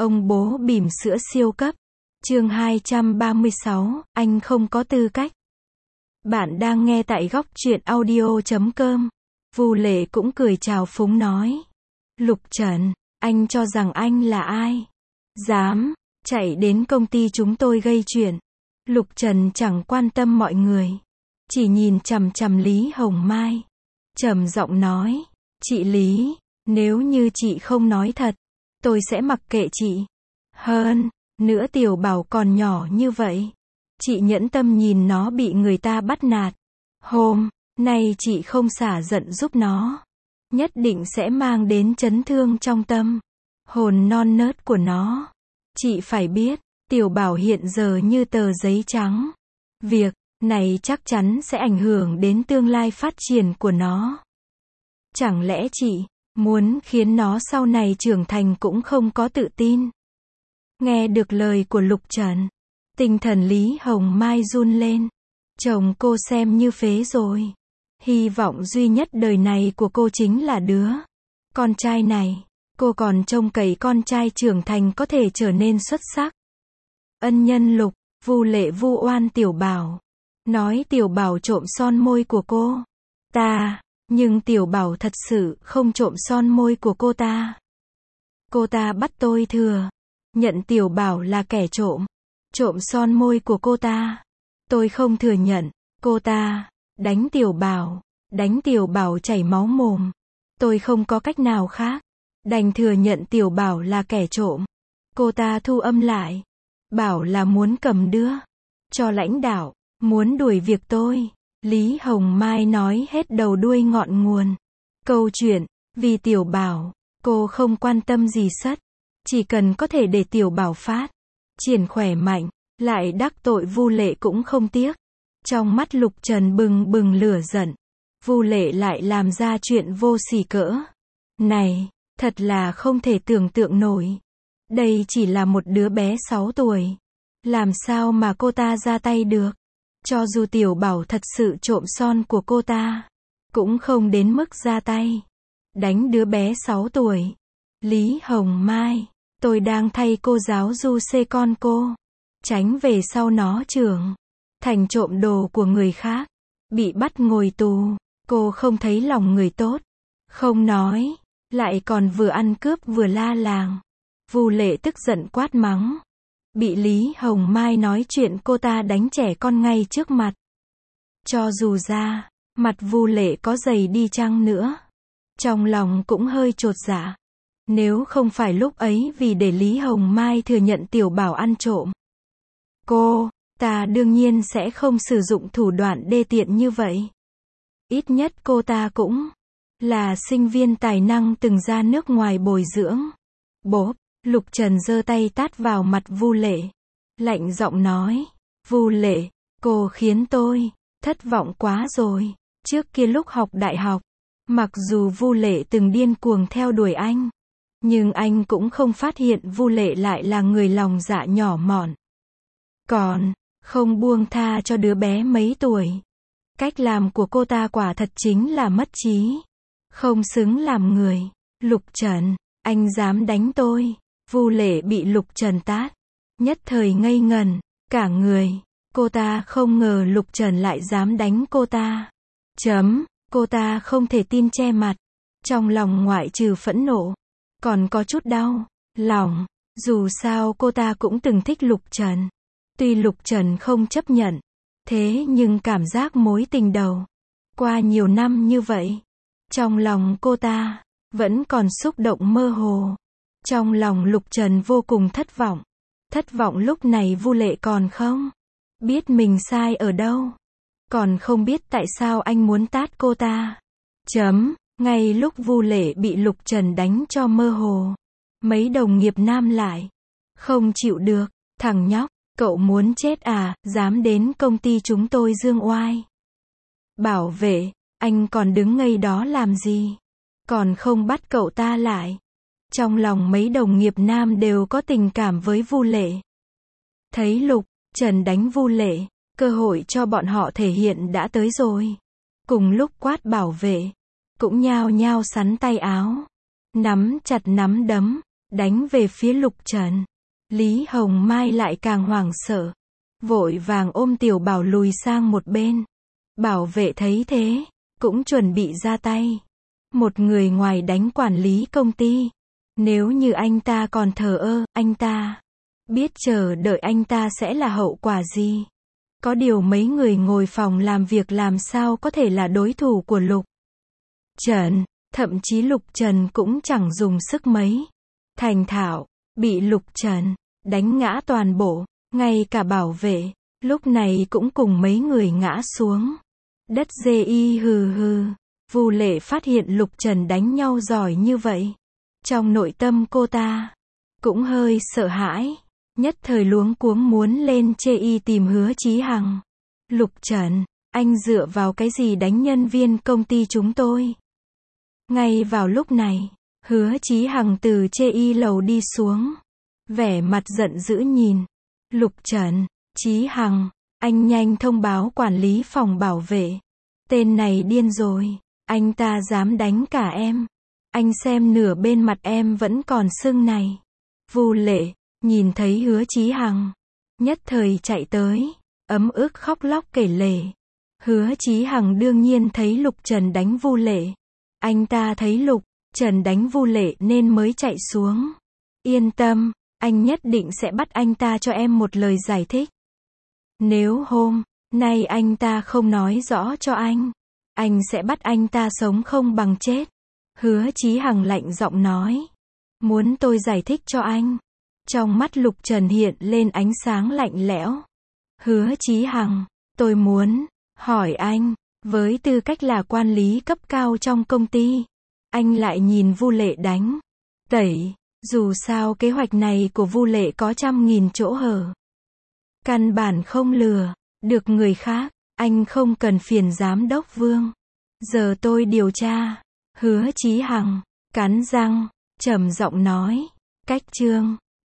Ông bố bỉm sữa siêu cấp. Chương 236, anh không có tư cách. Bạn đang nghe tại góc truyện audio.com. Vu Lệ cũng cười chào phúng nói. Lục Trần, anh cho rằng anh là ai? Dám chạy đến công ty chúng tôi gây chuyện. Lục Trần chẳng quan tâm mọi người, chỉ nhìn chằm chằm Lý Hồng Mai, trầm giọng nói, chị Lý, nếu như chị không nói thật, tôi sẽ mặc kệ chị. Hơn nữa Tiểu Bảo còn nhỏ như vậy, chị nhẫn tâm nhìn nó bị người ta bắt nạt. Hôm nay chị không xả giận giúp nó, nhất định sẽ mang đến chấn thương trong tâm hồn non nớt của nó. Chị phải biết, Tiểu Bảo hiện giờ như tờ giấy trắng. Việc này chắc chắn sẽ ảnh hưởng đến tương lai phát triển của nó. Chẳng lẽ chị muốn khiến nó sau này trưởng thành cũng không có tự tin? Nghe được lời của Lục Trần, tinh thần Lý Hồng Mai run lên. Chồng cô xem như phế rồi. Hy vọng duy nhất đời này của cô chính là đứa con trai này. Cô còn trông cậy con trai trưởng thành có thể trở nên xuất sắc. Ân nhân Lục, Vu Lệ vu oan Tiểu Bảo, nói Tiểu Bảo trộm son môi của cô ta, nhưng Tiểu Bảo thật sự không trộm son môi của cô ta. Cô ta bắt tôi thừa nhận Tiểu Bảo là kẻ trộm son môi của cô ta. Tôi không thừa nhận. Cô ta đánh Tiểu Bảo chảy máu mồm. Tôi không có cách nào khác, đành thừa nhận Tiểu Bảo là kẻ trộm. Cô ta thu âm lại, bảo là muốn cầm đưa cho lãnh đạo, muốn đuổi việc tôi. Lý Hồng Mai nói hết đầu đuôi ngọn nguồn câu chuyện. Vì Tiểu Bảo, cô không quan tâm gì sất, chỉ cần có thể để Tiểu Bảo phát triển khỏe mạnh, lại đắc tội Vu Lệ cũng không tiếc. Trong mắt Lục Trần bừng bừng lửa giận. Vu Lệ lại làm ra chuyện vô sỉ cỡ này, thật là không thể tưởng tượng nổi. Đây chỉ là một đứa bé 6 tuổi, làm sao mà cô ta ra tay được? Cho dù Tiểu Bảo thật sự trộm son của cô ta, cũng không đến mức ra tay đánh đứa bé 6 tuổi. Lý Hồng Mai, tôi đang thay cô giáo du xê con cô, tránh về sau nó trưởng thành trộm đồ của người khác, bị bắt ngồi tù. Cô không thấy lòng người tốt, không nói, lại còn vừa ăn cướp vừa la làng. Vu Lệ tức giận quát mắng. Bị Lý Hồng Mai nói chuyện cô ta đánh trẻ con ngay trước mặt. Cho dù ra mặt Vu Lệ có dày đi chăng nữa, trong lòng cũng hơi chột dạ. Nếu không phải lúc ấy vì để Lý Hồng Mai thừa nhận Tiểu Bảo ăn trộm, cô ta đương nhiên sẽ không sử dụng thủ đoạn đê tiện như vậy. Ít nhất cô ta cũng là sinh viên tài năng từng ra nước ngoài bồi dưỡng. Bốp, Lục Trần giơ tay tát vào mặt Vu Lệ, lạnh giọng nói, Vu Lệ, cô khiến tôi thất vọng quá rồi. Trước kia lúc học đại học, mặc dù Vu Lệ từng điên cuồng theo đuổi anh, nhưng anh cũng không phát hiện Vu Lệ lại là người lòng dạ nhỏ mọn, còn không buông tha cho đứa bé mấy tuổi. Cách làm của cô ta quả thật chính là mất trí, không xứng làm người. Lục Trần, anh dám đánh tôi? Vu Lệ bị Lục Trần tát, nhất thời ngây ngần cả người. Cô ta không ngờ Lục Trần lại dám đánh cô ta. Cô ta không thể tin che mặt, trong lòng ngoại trừ phẫn nộ, còn có chút đau lòng. Dù sao cô ta cũng từng thích Lục Trần. Tuy Lục Trần không chấp nhận, thế nhưng cảm giác mối tình đầu qua nhiều năm như vậy, trong lòng cô ta vẫn còn xúc động mơ hồ. Trong lòng Lục Trần vô cùng thất vọng. Thất vọng lúc này Vu Lệ còn không biết mình sai ở đâu, còn không biết tại sao anh muốn tát cô ta. Ngay lúc Vu Lệ bị Lục Trần đánh cho mơ hồ, mấy đồng nghiệp nam lại không chịu được. Thằng nhóc, cậu muốn chết à, dám đến công ty chúng tôi dương oai. Bảo vệ, anh còn đứng ngây đó làm gì? Còn không bắt cậu ta lại. Trong lòng mấy đồng nghiệp nam đều có tình cảm với Vu Lệ. Thấy Lục Trần đánh Vu Lệ, cơ hội cho bọn họ thể hiện đã tới rồi. Cùng lúc quát bảo vệ, cũng nhao nhao sắn tay áo, nắm chặt nắm đấm, đánh về phía Lục Trần. Lý Hồng Mai lại càng hoảng sợ, vội vàng ôm Tiểu Bảo lùi sang một bên. Bảo vệ thấy thế, cũng chuẩn bị ra tay. Một người ngoài đánh quản lý công ty. Nếu như anh ta còn thờ ơ, anh ta biết chờ đợi anh ta sẽ là hậu quả gì. Có điều mấy người ngồi phòng làm việc làm sao có thể là đối thủ của Lục Trần. Thậm chí Lục Trần cũng chẳng dùng sức mấy. Thành thạo, bị Lục Trần đánh ngã toàn bộ. Ngay cả bảo vệ, lúc này cũng cùng mấy người ngã xuống đất. Hừ hừ. Vu Lệ phát hiện Lục Trần đánh nhau giỏi như vậy. Trong nội tâm cô ta cũng hơi sợ hãi. Nhất thời luống cuống muốn lên chê y tìm Hứa Chí Hằng. Lục Trần, anh dựa vào cái gì đánh nhân viên công ty chúng tôi? Ngay vào lúc này, Hứa Chí Hằng từ chê y lầu đi xuống. Vẻ mặt giận dữ nhìn Lục Trần. Chí Hằng, anh nhanh thông báo quản lý phòng bảo vệ. Tên này điên rồi, anh ta dám đánh cả em. Anh xem nửa bên mặt em vẫn còn sưng này. Vu Lệ nhìn thấy Hứa Chí Hằng, nhất thời chạy tới, ấm ức khóc lóc kể lể. Hứa Chí Hằng đương nhiên thấy Lục Trần đánh Vu Lệ. Anh ta thấy Lục Trần đánh Vu Lệ nên mới chạy xuống. Yên tâm, anh nhất định sẽ bắt anh ta cho em một lời giải thích. Nếu hôm nay anh ta không nói rõ cho anh sẽ bắt anh ta sống không bằng chết. Hứa Chí Hằng lạnh giọng nói. Muốn tôi giải thích cho anh? Trong mắt Lục Trần hiện lên ánh sáng lạnh lẽo. Hứa Chí Hằng, tôi muốn hỏi anh, với tư cách là quan lý cấp cao trong công ty, anh lại nhìn Vu Lệ đánh tẩy. Dù sao kế hoạch này của Vu Lệ có trăm nghìn chỗ hở. Căn bản không lừa được người khác. Anh không cần phiền giám đốc Vương. Giờ tôi điều tra. Hứa Chí Hằng cắn răng, trầm giọng nói. Cách chương